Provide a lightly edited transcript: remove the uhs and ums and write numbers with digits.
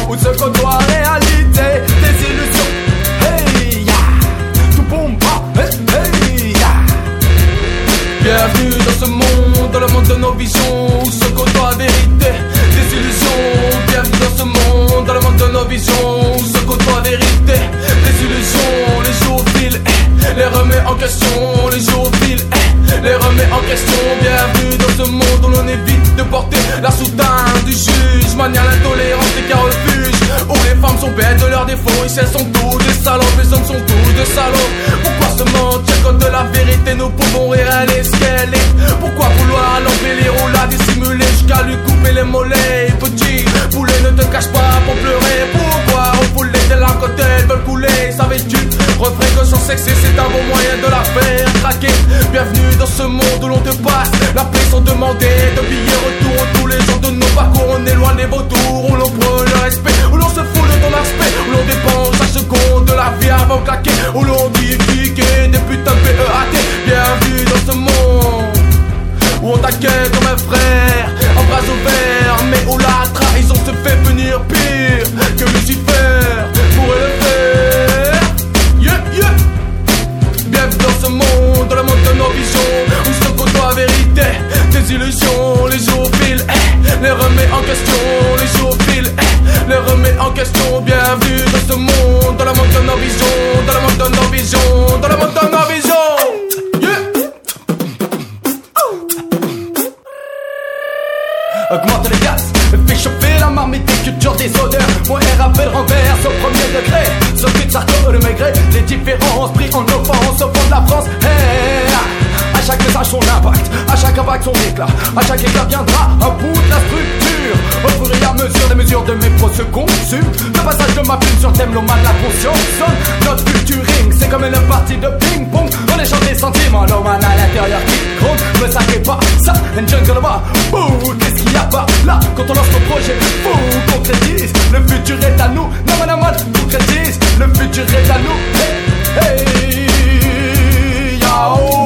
où se côtoient réalité, désillusion. Hey ya, tout bombe pas, hey ya. Bienvenue dans ce monde, dans le monde de nos visions, où se côtoient vérité, désillusion. Bienvenue dans ce monde, dans le monde de nos visions, où se côtoient vérité, désillusion. Les jours filent, les remet en question, les jours filent, les remet en question. Bienvenue dans ce monde où l'on évite de porter la soutane du juge, manière l'intolérance des cas refuges, où les femmes sont bêtes de leurs défauts, et elles sont tous des salopes, les hommes sont tous des salopes. Pourquoi se mentir quand de la vérité nous pouvons réaliser ce qu'elle est? Pourquoi vouloir l'embellir ou la dissimuler jusqu'à lui couper les mollets? Petit poulet, ne te cache pas pour pleurer. Pourquoi refouler de la côté, elles veulent couler? Savais-tu, refrain que sans sexy, c'est un bon moyen de la faire craquer. Bienvenue dans ce monde où l'on te passe la paix sans demander de billets retour. Tous les jours de nos parcours, on éloigne les vautours, où l'on prend le respect, où l'on se fout de ton aspect, où l'on dépense chaque seconde de la vie avant de claquer, où l'on dit piquer des putains de PEAT. Bienvenue dans ce monde où on t'accueille comme un frère, en bras ouverts, mais où la trahison se fait venir pire que Lucifer pourrait le faire. Yeah, yeah. Bienvenue dans ce monde, dans le monde de nos visions, où se côtoie vérité, des illusions. Les jours filent, les remet en question, les jours filent, les remet en question. Bienvenue dans ce monde, dans le monde de nos visions, dans le monde de nos visions, dans le monde de nos visions. Augmente les gaz, fais chauffer la marmite des cultures des odeurs. Mon RAP renverse au premier degré, sauter de sarco le maigret. Les différences pris en offense au fond de la France. Hey, à chaque message son impact, à chaque impact son éclat, à chaque éclat viendra un bout de la structure. Au fur et à mesure des mesures de mes pros se consument. Le passage de ma plume sur thème, l'homme de la conscience sonne. Notre culturing, c'est comme une partie de ping-pong. On échange des sentiments, l'homme à l'intérieur qui gronde. Me saquez pas, ça, une jungle va. Ouh, qu'est-ce qu'il y a par là? Quand on lance nos projets, ouh, concrétise. Le futur est à nous, non, non, non, concrétise. Le futur est à nous, hey, hey, yao.